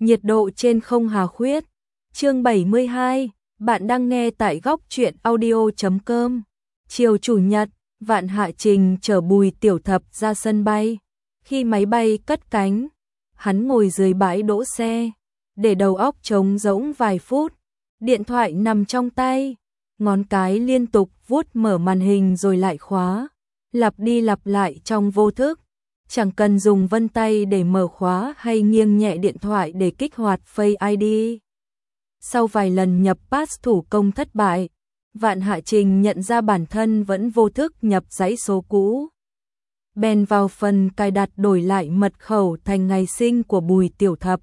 Nhiệt độ trên không hà khuyết. Chương 72, bạn đang nghe tại góc truyện audio.com. Chiều chủ nhật, Vạn Hạ Trình chở Bùi Tiểu Thập ra sân bay. Khi máy bay cất cánh, hắn ngồi dưới bãi đỗ xe, để đầu óc trống rỗng vài phút. Điện thoại nằm trong tay, ngón cái liên tục vuốt mở màn hình rồi lại khóa, lặp đi lặp lại trong vô thức. Chẳng cần dùng vân tay để mở khóa hay nghiêng nhẹ điện thoại để kích hoạt Face ID. Sau vài lần nhập pass thủ công thất bại, Vạn Hạ Trình nhận ra bản thân vẫn vô thức nhập dãy số cũ. Bèn vào phần cài đặt đổi lại mật khẩu thành ngày sinh của Bùi Tiểu Thập.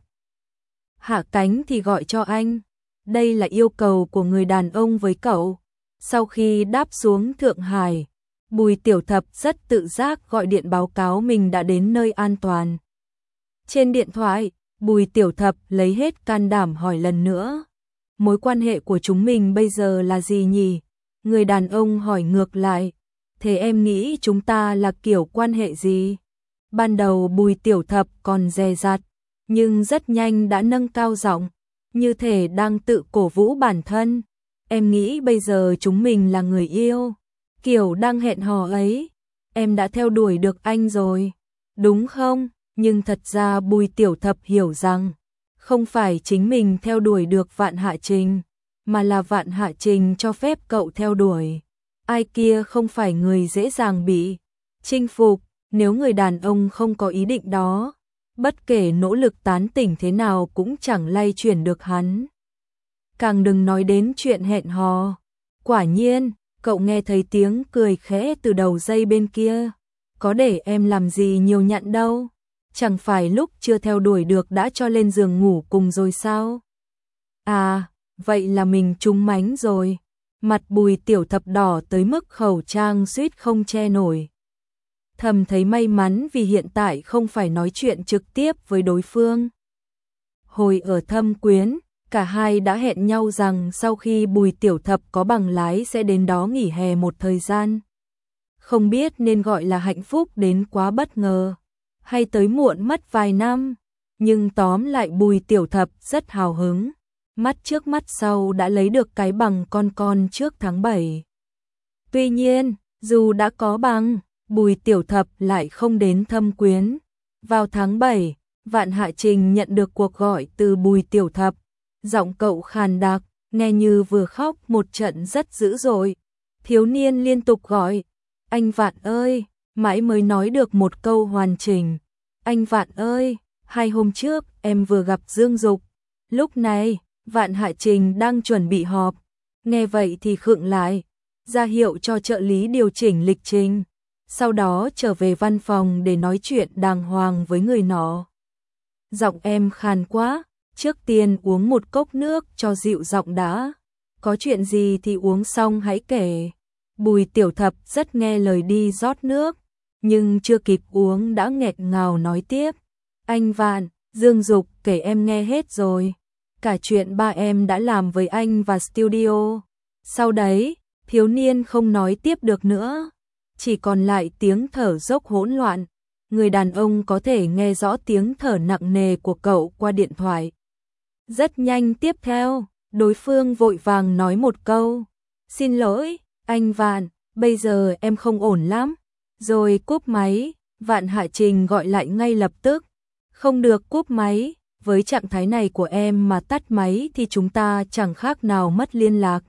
Hạ cánh thì gọi cho anh. Đây là yêu cầu của người đàn ông với cậu. Sau khi đáp xuống Thượng Hải, Bùi Tiểu Thập rất tự giác gọi điện báo cáo mình đã đến nơi an toàn. Trên điện thoại, Bùi Tiểu Thập lấy hết can đảm hỏi lần nữa. Mối quan hệ của chúng mình bây giờ là gì nhỉ? Người đàn ông hỏi ngược lại. Thế em nghĩ chúng ta là kiểu quan hệ gì? Ban đầu Bùi Tiểu Thập còn dè dặt, nhưng rất nhanh đã nâng cao giọng, như thể đang tự cổ vũ bản thân. Em nghĩ bây giờ chúng mình là người yêu, kiểu đang hẹn hò ấy. Em đã theo đuổi được anh rồi, đúng không? Nhưng thật ra Bùi Tiểu Thập hiểu rằng, không phải chính mình theo đuổi được Vạn Hạ Trình, mà là Vạn Hạ Trình cho phép cậu theo đuổi. Ai kia không phải người dễ dàng bị chinh phục, nếu người đàn ông không có ý định đó, bất kể nỗ lực tán tỉnh thế nào cũng chẳng lay chuyển được hắn. Càng đừng nói đến chuyện hẹn hò. Quả nhiên, cậu nghe thấy tiếng cười khẽ từ đầu dây bên kia. Có để em làm gì nhiều nhặn đâu. Chẳng phải lúc chưa theo đuổi được đã cho lên giường ngủ cùng rồi sao? À, vậy là mình trúng mánh rồi. Mặt Bùi Tiểu Thập đỏ tới mức khẩu trang suýt không che nổi. Thầm thấy may mắn vì hiện tại không phải nói chuyện trực tiếp với đối phương. Hồi ở Thâm Quyến, cả hai đã hẹn nhau rằng sau khi Bùi Tiểu Thập có bằng lái sẽ đến đó nghỉ hè một thời gian. Không biết nên gọi là hạnh phúc đến quá bất ngờ, hay tới muộn mất vài năm, nhưng tóm lại Bùi Tiểu Thập rất hào hứng. Mắt trước mắt sau đã lấy được cái bằng con trước tháng 7. Tuy nhiên, dù đã có bằng, Bùi Tiểu Thập lại không đến Thâm Quyến. Vào tháng 7, Vạn Hạ Trình nhận được cuộc gọi từ Bùi Tiểu Thập. Giọng cậu khàn đặc, nghe như vừa khóc một trận rất dữ dội. Thiếu niên liên tục gọi, anh Vạn ơi, mãi mới nói được một câu hoàn chỉnh. Anh Vạn ơi, 2 hôm trước em vừa gặp Dương Dục. Lúc này, Vạn Hạ Trình đang chuẩn bị họp. Nghe vậy thì khựng lại, ra hiệu cho trợ lý điều chỉnh lịch trình. Sau đó trở về văn phòng để nói chuyện đàng hoàng với người nọ. Giọng em khàn quá, trước tiên uống một cốc nước cho dịu giọng đã. Có chuyện gì thì uống xong hãy kể. Bùi Tiểu Thập rất nghe lời đi rót nước, nhưng chưa kịp uống đã nghẹt ngào nói tiếp. Anh Vạn, Dương Dục kể em nghe hết rồi. Cả chuyện ba em đã làm với anh và studio. Sau đấy, thiếu niên không nói tiếp được nữa. Chỉ còn lại tiếng thở dốc hỗn loạn. Người đàn ông có thể nghe rõ tiếng thở nặng nề của cậu qua điện thoại. Rất nhanh tiếp theo, đối phương vội vàng nói một câu. Xin lỗi, anh Vạn, bây giờ em không ổn lắm. Rồi cúp máy, Vạn Hạ Trình gọi lại ngay lập tức. Không được cúp máy, với trạng thái này của em mà tắt máy thì chúng ta chẳng khác nào mất liên lạc.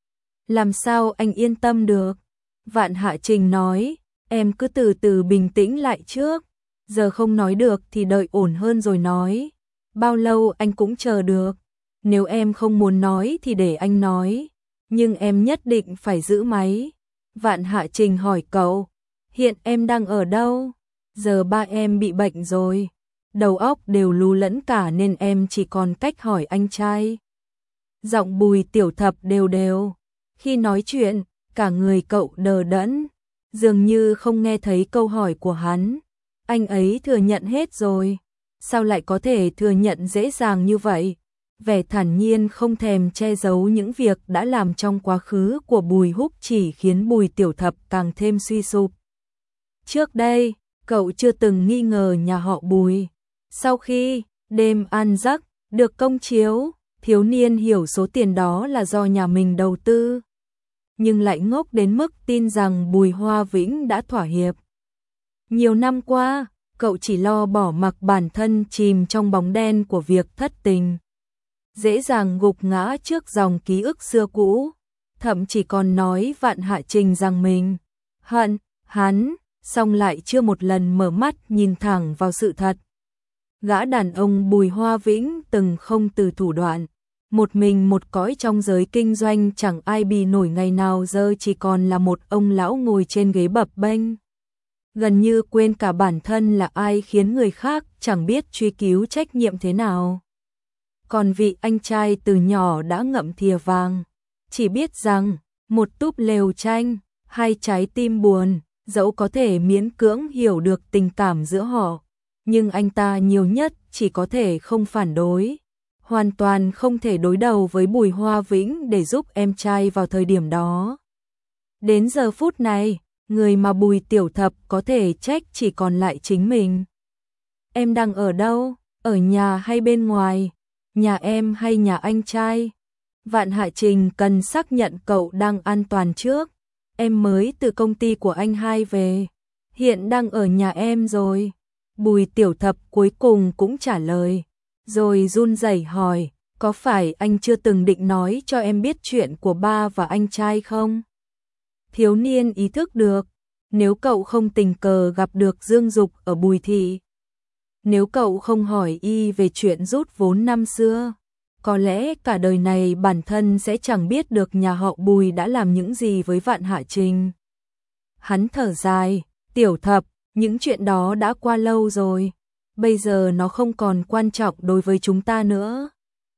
Làm sao anh yên tâm được? Vạn Hạ Trình nói, em cứ từ từ bình tĩnh lại trước. Giờ không nói được thì đợi ổn hơn rồi nói. Bao lâu anh cũng chờ được. Nếu em không muốn nói thì để anh nói. Nhưng em nhất định phải giữ máy. Vạn Hạ Trình hỏi cậu, hiện em đang ở đâu? Giờ ba em bị bệnh rồi. Đầu óc đều lú lẫn cả nên em chỉ còn cách hỏi anh trai. Giọng Bùi Tiểu Thập đều đều. Khi nói chuyện, cả người cậu đờ đẫn, dường như không nghe thấy câu hỏi của hắn. Anh ấy thừa nhận hết rồi. Sao lại có thể thừa nhận dễ dàng như vậy? Vẻ thản nhiên không thèm che giấu những việc đã làm trong quá khứ của Bùi Húc chỉ khiến Bùi Tiểu Thập càng thêm suy sụp. Trước đây, cậu chưa từng nghi ngờ nhà họ Bùi. Sau khi đêm ăn giấc, được công chiếu, thiếu niên hiểu số tiền đó là do nhà mình đầu tư, nhưng lại ngốc đến mức tin rằng Bùi Hoa Vĩnh đã thỏa hiệp. Nhiều năm qua, cậu chỉ lo bỏ mặc bản thân chìm trong bóng đen của việc thất tình, dễ dàng gục ngã trước dòng ký ức xưa cũ, thậm chí còn nói Vạn Hạ Trình rằng mình hận hắn, song lại chưa một lần mở mắt nhìn thẳng vào sự thật. Gã đàn ông Bùi Hoa Vĩnh từng không từ thủ đoạn, một mình một cõi trong giới kinh doanh, chẳng ai bì nổi ngày nào, giờ chỉ còn là một ông lão ngồi trên ghế bập bênh, gần như quên cả bản thân là ai, khiến người khác chẳng biết truy cứu trách nhiệm thế nào. Còn vị anh trai từ nhỏ đã ngậm thìa vàng, chỉ biết rằng một túp lều tranh, hai trái tim buồn, dẫu có thể miễn cưỡng hiểu được tình cảm giữa họ, nhưng anh ta nhiều nhất chỉ có thể không phản đối, hoàn toàn không thể đối đầu với Bùi Hoa Vĩnh để giúp em trai vào thời điểm đó. Đến giờ phút này, người mà Bùi Tiểu Thập có thể trách chỉ còn lại chính mình. Em đang ở đâu? Ở nhà hay bên ngoài? Nhà em hay nhà anh trai? Vạn Hạ Trình cần xác nhận cậu đang an toàn trước. Em mới từ công ty của anh hai về, hiện đang ở nhà em rồi. Bùi Tiểu Thập cuối cùng cũng trả lời, rồi run rẩy hỏi, có phải anh chưa từng định nói cho em biết chuyện của ba và anh trai không? Thiếu niên ý thức được, nếu cậu không tình cờ gặp được Dương Dục ở Bùi Thị, nếu cậu không hỏi y về chuyện rút vốn năm xưa, có lẽ cả đời này bản thân sẽ chẳng biết được nhà họ Bùi đã làm những gì với Vạn Hạ Trình. Hắn thở dài, Tiểu Thập, những chuyện đó đã qua lâu rồi, bây giờ nó không còn quan trọng đối với chúng ta nữa.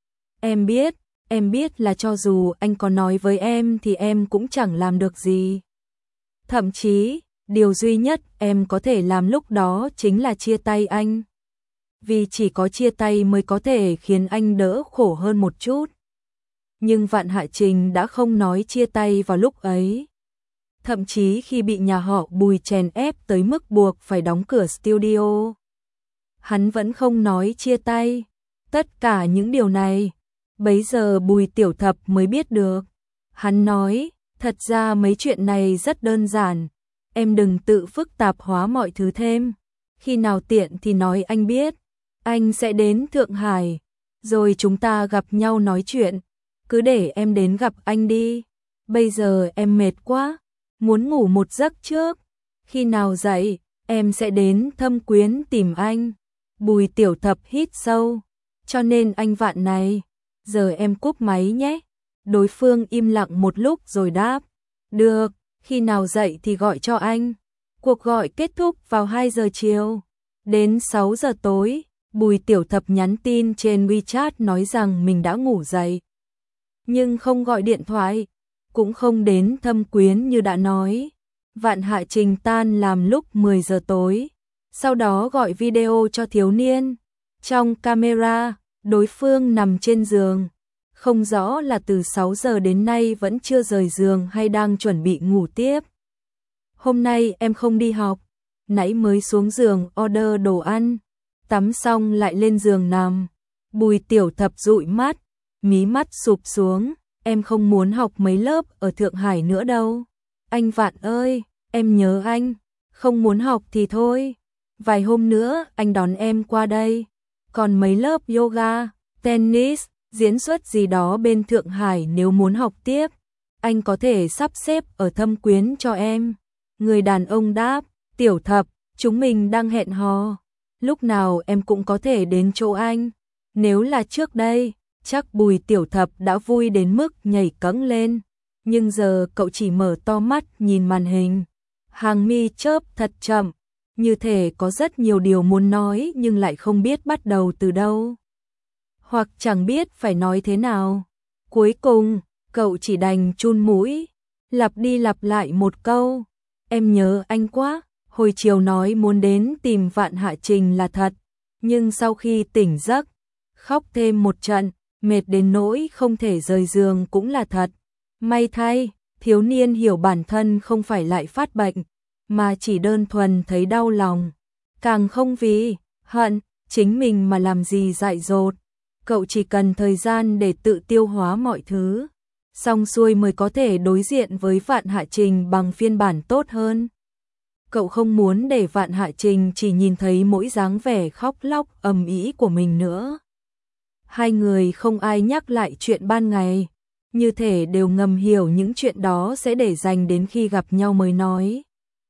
Em biết là cho dù anh có nói với em thì em cũng chẳng làm được gì. Thậm chí, điều duy nhất em có thể làm lúc đó chính là chia tay anh. Vì chỉ có chia tay mới có thể khiến anh đỡ khổ hơn một chút. Nhưng Vạn Hạ Trình đã không nói chia tay vào lúc ấy. Thậm chí khi bị nhà họ Bùi chèn ép tới mức buộc phải đóng cửa studio, hắn vẫn không nói chia tay. Tất cả những điều này, bấy giờ Bùi Tiểu Thập mới biết được. Hắn nói, thật ra mấy chuyện này rất đơn giản, em đừng tự phức tạp hóa mọi thứ thêm. Khi nào tiện thì nói anh biết, anh sẽ đến Thượng Hải, rồi chúng ta gặp nhau nói chuyện. Cứ để em đến gặp anh đi, bây giờ em mệt quá, muốn ngủ một giấc trước. Khi nào dậy, em sẽ đến Thâm Quyến tìm anh. Bùi Tiểu Thập hít sâu, cho nên anh Vạn này, giờ em cúp máy nhé. Đối phương im lặng một lúc rồi đáp, được, khi nào dậy thì gọi cho anh. Cuộc gọi kết thúc vào 2 giờ chiều. Đến 6 giờ tối, Bùi Tiểu Thập nhắn tin trên WeChat nói rằng mình đã ngủ dậy, nhưng không gọi điện thoại, cũng không đến Thâm Quyến như đã nói. Vạn Hạ Trình tan làm lúc 10 giờ tối, sau đó gọi video cho thiếu niên. Trong camera, đối phương nằm trên giường, không rõ là từ 6 giờ đến nay vẫn chưa rời giường hay đang chuẩn bị ngủ tiếp. Hôm nay em không đi học, nãy mới xuống giường order đồ ăn, tắm xong lại lên giường nằm. Bùi Tiểu Thập dụi mắt, mí mắt sụp xuống, em không muốn học mấy lớp ở Thượng Hải nữa đâu. Anh Vạn ơi, em nhớ anh, không muốn học thì thôi. Vài hôm nữa anh đón em qua đây. Còn mấy lớp yoga, tennis, diễn xuất gì đó bên Thượng Hải nếu muốn học tiếp, anh có thể sắp xếp ở Thâm Quyến cho em. Người đàn ông đáp, Tiểu Thập, chúng mình đang hẹn hò, lúc nào em cũng có thể đến chỗ anh. Nếu là trước đây, chắc Bùi Tiểu Thập đã vui đến mức nhảy cẫng lên, nhưng giờ cậu chỉ mở to mắt nhìn màn hình, hàng mi chớp thật chậm, như thể có rất nhiều điều muốn nói nhưng lại không biết bắt đầu từ đâu, hoặc chẳng biết phải nói thế nào. Cuối cùng, cậu chỉ đành chun mũi, lặp đi lặp lại một câu, em nhớ anh quá. Hồi chiều nói muốn đến tìm Vạn Hạ Trình là thật, nhưng sau khi tỉnh giấc, khóc thêm một trận, mệt đến nỗi không thể rời giường cũng là thật. May thay, thiếu niên hiểu bản thân không phải lại phát bệnh, mà chỉ đơn thuần thấy đau lòng, càng không vì hận chính mình mà làm gì dại dột. cậu chỉ cần thời gian để tự tiêu hóa mọi thứ, xong xuôi mới có thể đối diện với Vạn Hạ Trình bằng phiên bản tốt hơn. Cậu không muốn để Vạn Hạ Trình chỉ nhìn thấy mỗi dáng vẻ khóc lóc ầm ĩ của mình nữa. Hai người không ai nhắc lại chuyện ban ngày, như thể đều ngầm hiểu những chuyện đó sẽ để dành đến khi gặp nhau mới nói.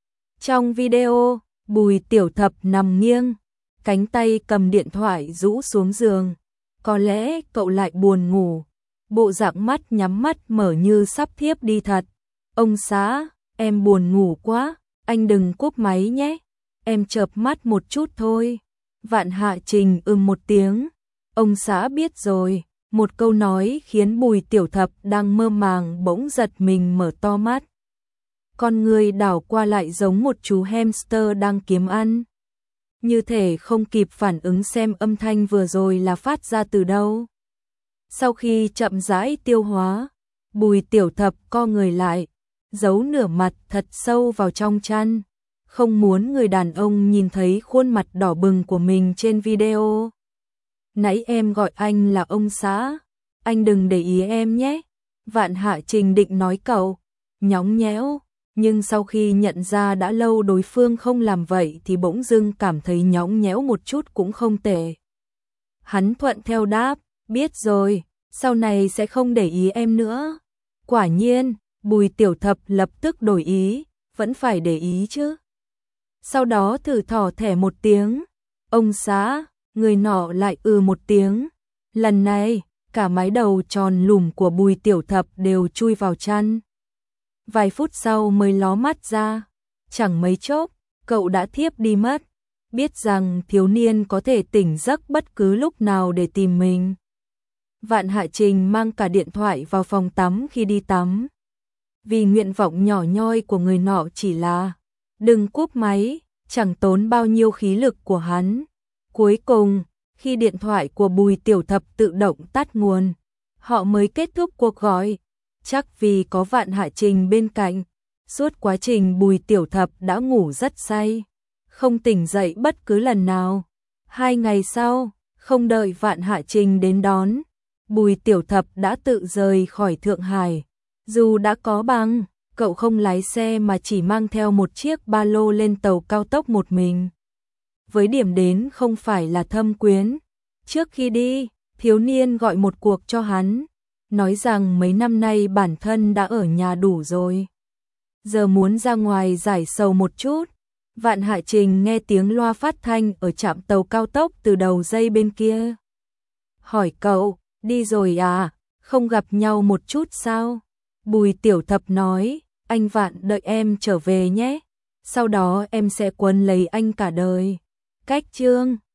Trong video, Bùi Tiểu Thập nằm nghiêng, cánh tay cầm điện thoại rũ xuống giường. Có lẽ cậu lại buồn ngủ, bộ dạng mắt nhắm mắt mở như sắp thiếp đi thật. Ông xã, em buồn ngủ quá, anh đừng cúp máy nhé, em chợp mắt một chút thôi. Vạn Hạ Trình một tiếng. Ông xã biết rồi. Một câu nói khiến Bùi Tiểu Thập đang mơ màng bỗng giật mình mở to mắt. Con người đảo qua lại giống một chú hamster đang kiếm ăn. Như thể không kịp phản ứng xem âm thanh vừa rồi là phát ra từ đâu. Sau khi chậm rãi tiêu hóa, Bùi Tiểu Thập co người lại, giấu nửa mặt thật sâu vào trong chăn. Không muốn người đàn ông nhìn thấy khuôn mặt đỏ bừng của mình trên video. Nãy em gọi anh là ông xã, anh đừng để ý em nhé. Vạn Hạ Trình định nói cậu, nhõng nhẽo, nhưng sau khi nhận ra đã lâu đối phương không làm vậy thì bỗng dưng cảm thấy nhõng nhẽo một chút cũng không tệ. Hắn thuận theo đáp, biết rồi, sau này sẽ không để ý em nữa. Quả nhiên, Bùi Tiểu Thập lập tức đổi ý, vẫn phải để ý chứ. Sau đó thử thỏ thẻ một tiếng, ông xã. Người nọ lại một tiếng. Lần này, cả mái đầu tròn lùm của Bùi Tiểu Thập đều chui vào chăn. Vài phút sau mới ló mắt ra. Chẳng mấy chốc, cậu đã thiếp đi mất. Biết rằng thiếu niên có thể tỉnh giấc bất cứ lúc nào để tìm mình. Vạn Hạ Trình mang cả điện thoại vào phòng tắm khi đi tắm. Vì nguyện vọng nhỏ nhoi của người nọ chỉ là đừng cúp máy, chẳng tốn bao nhiêu khí lực của hắn. Cuối cùng, khi điện thoại của Bùi Tiểu Thập tự động tắt nguồn, họ mới kết thúc cuộc gọi. Chắc vì có Vạn Hạ Trình bên cạnh, suốt quá trình Bùi Tiểu Thập đã ngủ rất say, không tỉnh dậy bất cứ lần nào. 2 ngày sau, không đợi Vạn Hạ Trình đến đón, Bùi Tiểu Thập đã tự rời khỏi Thượng Hải. Dù đã có bằng, cậu không lái xe mà chỉ mang theo một chiếc ba lô lên tàu cao tốc một mình. Với điểm đến không phải là Thâm Quyến. Trước khi đi, thiếu niên gọi một cuộc cho hắn, nói rằng mấy năm nay bản thân đã ở nhà đủ rồi. Giờ muốn ra ngoài giải sầu một chút. Vạn Hạ Trình nghe tiếng loa phát thanh ở trạm tàu cao tốc từ đầu dây bên kia. Hỏi cậu, đi rồi à, không gặp nhau một chút sao? Bùi Tiểu Thập nói, anh Vạn đợi em trở về nhé, sau đó em sẽ quấn lấy anh cả đời. Cách chương